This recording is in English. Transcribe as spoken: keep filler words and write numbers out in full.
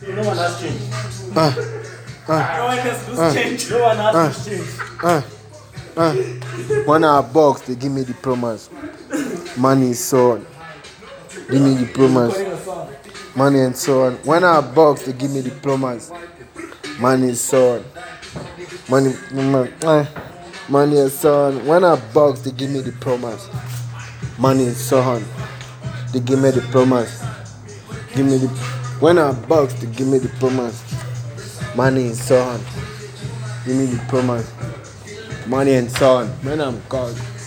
No one has change. Uh, uh, No one has loose uh, change. No one has uh, loose change. uh, uh. When I box, they give me the promise. Money is so on. Give me the promise. Money and so on. When I box, they give me the promise. Money is so on. Money, money, uh, money and so on. When I box, they give me the promise. Money and so on. They give me the promise. Give me the. When I box, they give me the promise. Money and so on. Give me the promise. Money and so on. When I'm God.